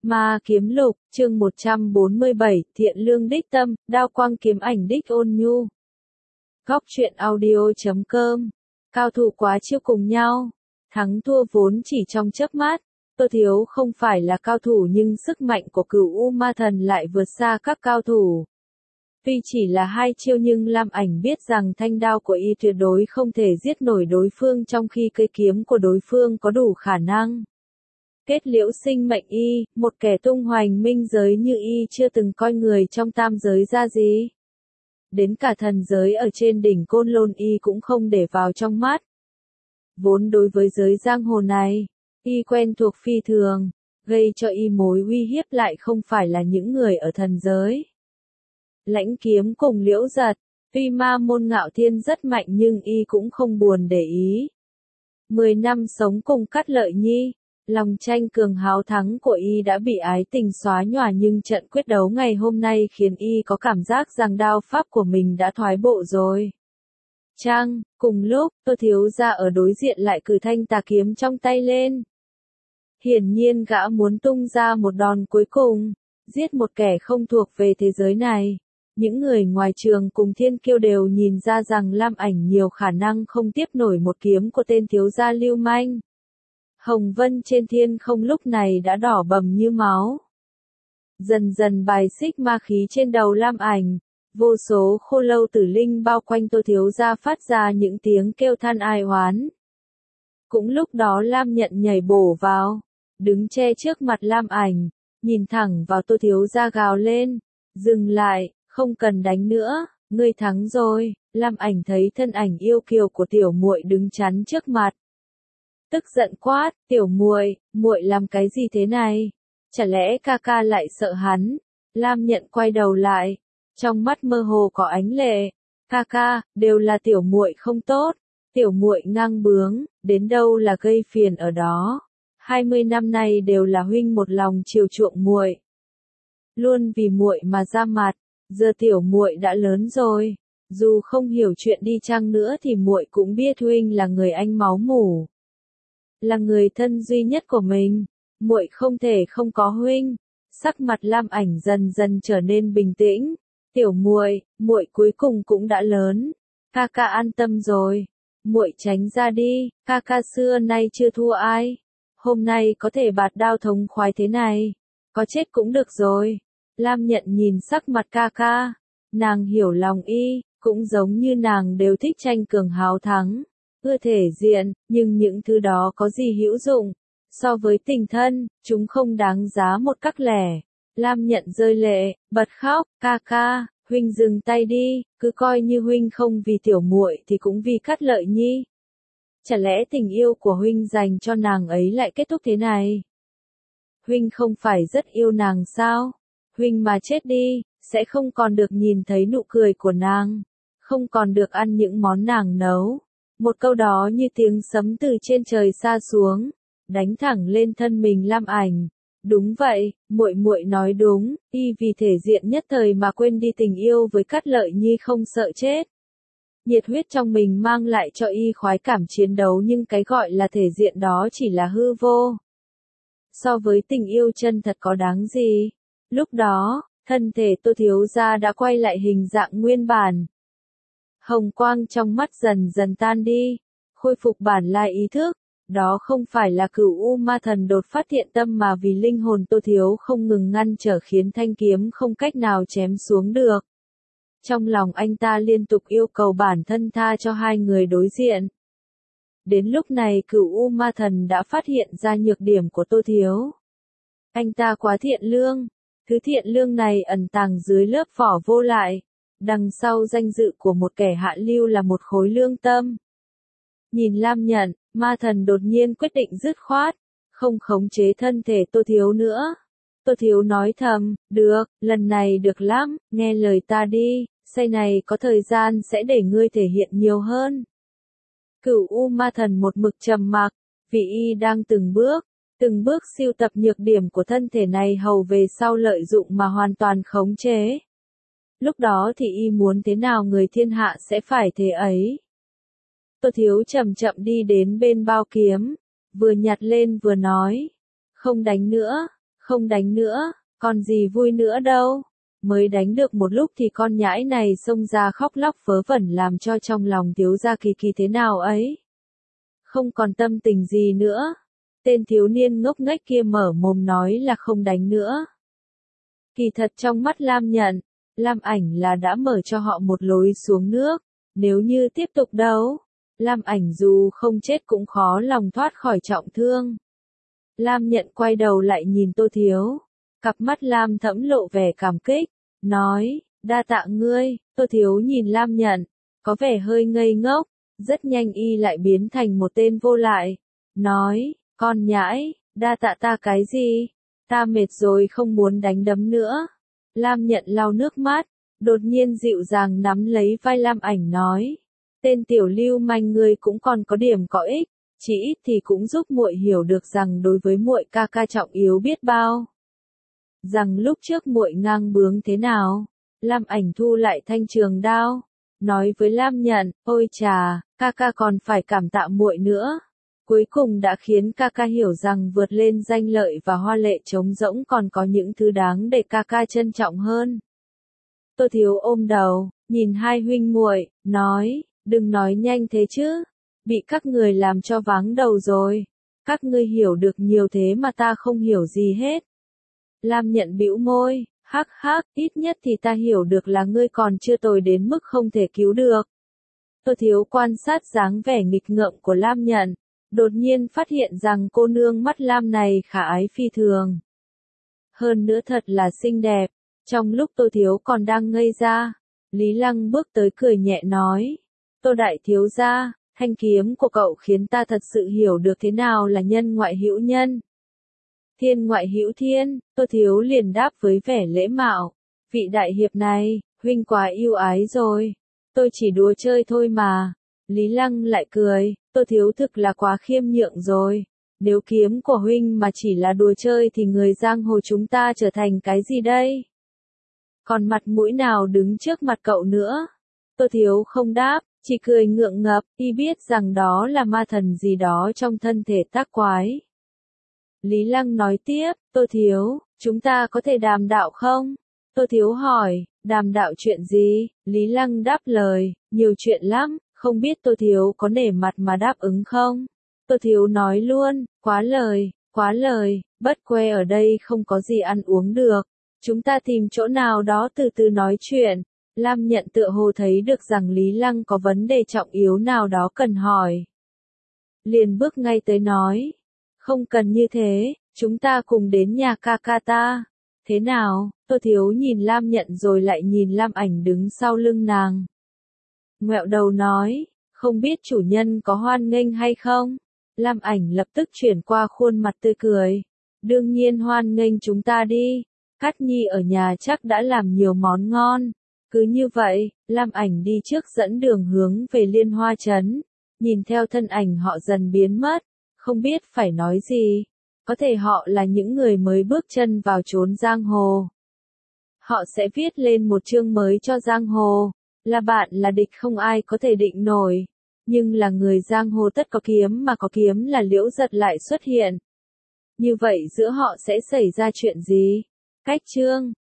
Ma Kiếm Lục, chương 147, Thiện Lương Đích Tâm, Đao Quang Kiếm Ảnh Đích Ôn Nhu. Góc truyện audio.com. Cao thủ quá chiêu cùng nhau. Thắng thua vốn chỉ trong chớp mắt. Tô Thiếu không phải là cao thủ nhưng sức mạnh của Cửu U Ma Thần lại vượt xa các cao thủ. Tuy chỉ là 2 chiêu nhưng Lam Ảnh biết rằng thanh đao của y tuyệt đối không thể giết nổi đối phương trong khi cây kiếm của đối phương có đủ khả năng kết liễu sinh mệnh y, một kẻ tung hoành minh giới như y chưa từng coi người trong tam giới ra gì. Đến cả thần giới ở trên đỉnh Côn Lôn y cũng không để vào trong mắt. Vốn đối với giới giang hồ này, y quen thuộc phi thường, gây cho y mối uy hiếp lại không phải là những người ở thần giới. Lãnh Kiếm cùng Liễu Giật, tuy ma môn Ngạo Thiên rất mạnh nhưng y cũng không buồn để ý. 10 năm sống cùng Cát Lợi Nhi, lòng tranh cường háo thắng của y đã bị ái tình xóa nhòa nhưng trận quyết đấu ngày hôm nay khiến y có cảm giác rằng đao pháp của mình đã thoái bộ rồi. Cùng lúc, Tô Thiếu Gia ở đối diện lại cử thanh tà kiếm trong tay lên. Hiển nhiên gã muốn tung ra một đòn cuối cùng, giết một kẻ không thuộc về thế giới này. Những người ngoài trường cùng Thiên Kiêu đều nhìn ra rằng Lam Ảnh nhiều khả năng không tiếp nổi một kiếm của tên thiếu gia lưu manh. Hồng vân trên thiên không lúc này đã đỏ bầm như máu. Dần dần bài xích ma khí trên đầu Lam Ảnh, vô số khô lâu tử linh bao quanh Tô Thiếu Gia phát ra những tiếng kêu than ai oán. Cũng lúc đó Lam Nhận nhảy bổ vào, đứng che trước mặt Lam Ảnh, nhìn thẳng vào Tô Thiếu Gia gào lên, dừng lại, không cần đánh nữa, ngươi thắng rồi. Lam Ảnh thấy thân ảnh yêu kiều của tiểu muội đứng chắn trước mặt. Tức giận quát, tiểu muội, muội làm cái gì thế này? Chả lẽ ca ca lại sợ hắn? Lam Nhận quay đầu lại, trong mắt mơ hồ có ánh lệ. Ca ca, đều là tiểu muội không tốt. Tiểu muội ngang bướng, đến đâu là gây phiền ở đó. 20 năm nay đều là huynh một lòng chiều chuộng muội, luôn vì muội mà ra mặt. Giờ tiểu muội đã lớn rồi, dù không hiểu chuyện đi chăng nữa thì muội cũng biết huynh là người anh máu mủ, là người thân duy nhất của mình, muội không thể không có huynh. Sắc mặt Lam Ảnh dần dần trở nên bình tĩnh. Tiểu muội, muội cuối cùng cũng đã lớn, ca ca an tâm rồi, muội tránh ra đi, ca ca xưa nay chưa thua ai, hôm nay có thể bạt đao thống khoái thế này, có chết cũng được rồi. Lam Nhận nhìn sắc mặt ca ca, nàng hiểu lòng y, cũng giống như nàng đều thích tranh cường háo thắng, ưa thể diện, nhưng những thứ đó có gì hữu dụng, so với tình thân, chúng không đáng giá một các lẻ. Lam Nhận rơi lệ, bật khóc, ca ca, huynh dừng tay đi, cứ coi như huynh không vì tiểu muội thì cũng vì Cát Lợi Nhi. Chả lẽ tình yêu của huynh dành cho nàng ấy lại kết thúc thế này? Huynh không phải rất yêu nàng sao? Huynh mà chết đi, sẽ không còn được nhìn thấy nụ cười của nàng, không còn được ăn những món nàng nấu. Một câu đó như tiếng sấm từ trên trời xa xuống, đánh thẳng lên thân mình Lam Ảnh. Đúng vậy, muội muội nói đúng, y vì thể diện nhất thời mà quên đi tình yêu với Cát Lợi Nhi không sợ chết. Nhiệt huyết trong mình mang lại cho y khoái cảm chiến đấu nhưng cái gọi là thể diện đó chỉ là hư vô. So với tình yêu chân thật có đáng gì? Lúc đó, thân thể Tô Thiếu Gia đã quay lại hình dạng nguyên bản. Hồng quang trong mắt dần dần tan đi, khôi phục bản lai ý thức. Đó không phải là Cửu U Ma Thần đột phát thiện tâm mà vì linh hồn Tô Thiếu không ngừng ngăn trở khiến thanh kiếm không cách nào chém xuống được. Trong lòng anh ta liên tục yêu cầu bản thân tha cho hai người đối diện. Đến lúc này Cửu U Ma Thần đã phát hiện ra nhược điểm của Tô Thiếu. Anh ta quá thiện lương. Thứ thiện lương này ẩn tàng dưới lớp vỏ vô lại. Đằng sau danh dự của một kẻ hạ lưu là một khối lương tâm. Nhìn Lam Nhận, Ma Thần đột nhiên quyết định dứt khoát, không khống chế thân thể Tô Thiếu nữa. Tô Thiếu nói thầm, được, lần này được lắm, nghe lời ta đi, say này có thời gian sẽ để ngươi thể hiện nhiều hơn. Cửu U Ma Thần một mực trầm mặc, vì y đang từng bước sưu tập nhược điểm của thân thể này hầu về sau lợi dụng mà hoàn toàn khống chế. Lúc đó thì y muốn thế nào người thiên hạ sẽ phải thế ấy. Tô Thiếu chậm chậm đi đến bên bao kiếm, vừa nhặt lên vừa nói, không đánh nữa, Không đánh nữa, còn gì vui nữa đâu. Mới đánh được một lúc thì con nhãi này xông ra khóc lóc vớ vẩn làm cho trong lòng thiếu gia kỳ kỳ thế nào ấy. Không còn tâm tình gì nữa. Tên thiếu niên ngốc nghếch kia mở mồm nói là không đánh nữa. Kỳ thật trong mắt Lam Nhận, Lam Ảnh là đã mở cho họ một lối xuống nước. Nếu như tiếp tục đấu, Lam Ảnh dù không chết cũng khó lòng thoát khỏi trọng thương. Lam Nhận quay đầu lại nhìn Tô Thiếu. Cặp mắt Lam Thẫm lộ vẻ cảm kích, nói, đa tạ ngươi. Tô Thiếu nhìn Lam Nhận, có vẻ hơi ngây ngốc, rất nhanh y lại biến thành một tên vô lại. Nói, con nhãi, đa tạ ta cái gì? Ta mệt rồi không muốn đánh đấm nữa. Lam Nhận lau nước mắt, đột nhiên dịu dàng nắm lấy vai Lam Ảnh nói, tên tiểu lưu manh ngươi cũng còn có điểm có ích, chỉ ít thì cũng giúp muội hiểu được rằng đối với muội ca ca trọng yếu biết bao. Rằng lúc trước muội ngang bướng thế nào. Lam Ảnh thu lại thanh trường đao, nói với Lam Nhận, ôi chà, ca ca còn phải cảm tạ muội nữa. Cuối cùng đã khiến ca ca hiểu rằng vượt lên danh lợi và hoa lệ trống rỗng còn có những thứ đáng để ca ca trân trọng hơn. Tô Thiếu ôm đầu, nhìn hai huynh muội, nói, đừng nói nhanh thế chứ, bị các người làm cho váng đầu rồi. Các ngươi hiểu được nhiều thế mà ta không hiểu gì hết. Lam Nhận bĩu môi, hắc hắc, ít nhất thì ta hiểu được là ngươi còn chưa tồi đến mức không thể cứu được. Tô Thiếu quan sát dáng vẻ nghịch ngợm của Lam Nhận, đột nhiên phát hiện rằng cô nương mắt lam này khả ái phi thường. Hơn nữa thật là xinh đẹp. Trong lúc Tô Thiếu còn đang ngây ra, Lý Lăng bước tới cười nhẹ nói, Tô đại thiếu gia, thanh kiếm của cậu khiến ta thật sự hiểu được thế nào là nhân ngoại hữu nhân. Thiên ngoại hữu thiên. Tô Thiếu liền đáp với vẻ lễ mạo, vị đại hiệp này, huynh quá yêu ái rồi. Tôi chỉ đùa chơi thôi mà. Lý Lăng lại cười, Tô Thiếu thực là quá khiêm nhượng rồi. Nếu kiếm của huynh mà chỉ là đùa chơi thì người giang hồ chúng ta trở thành cái gì đây? Còn mặt mũi nào đứng trước mặt cậu nữa? Tô Thiếu không đáp, chỉ cười ngượng ngập, y biết rằng đó là ma thần gì đó trong thân thể tác quái. Lý Lăng nói tiếp, Tô Thiếu, chúng ta có thể đàm đạo không? Tô Thiếu hỏi, đàm đạo chuyện gì? Lý Lăng đáp lời, nhiều chuyện lắm, không biết Tô Thiếu có nể mặt mà đáp ứng không? Tô Thiếu nói luôn, quá lời, bất que ở đây không có gì ăn uống được. Chúng ta tìm chỗ nào đó từ từ nói chuyện. Lam Nhận tựa hồ thấy được rằng Lý Lăng có vấn đề trọng yếu nào đó cần hỏi. Liền bước ngay tới nói. Không cần như thế, chúng ta cùng đến nhà ca ca ta. Thế nào? Tô Thiếu nhìn Lam Nhận rồi lại nhìn Lam Ảnh đứng sau lưng nàng. Ngoẹo đầu nói, không biết chủ nhân có hoan nghênh hay không? Lam Ảnh lập tức chuyển qua khuôn mặt tươi cười. Đương nhiên hoan nghênh chúng ta đi. Cát Nhi ở nhà chắc đã làm nhiều món ngon. Cứ như vậy, Lam Ảnh đi trước dẫn đường hướng về Liên Hoa Trấn. Nhìn theo thân ảnh họ dần biến mất. Không biết phải nói gì. Có thể họ là những người mới bước chân vào chốn giang hồ. Họ sẽ viết lên một chương mới cho giang hồ. Là bạn là địch không ai có thể định nổi. Nhưng là người giang hồ tất có kiếm mà có kiếm là Liễu Giật lại xuất hiện. Như vậy giữa họ sẽ xảy ra chuyện gì? Cách chương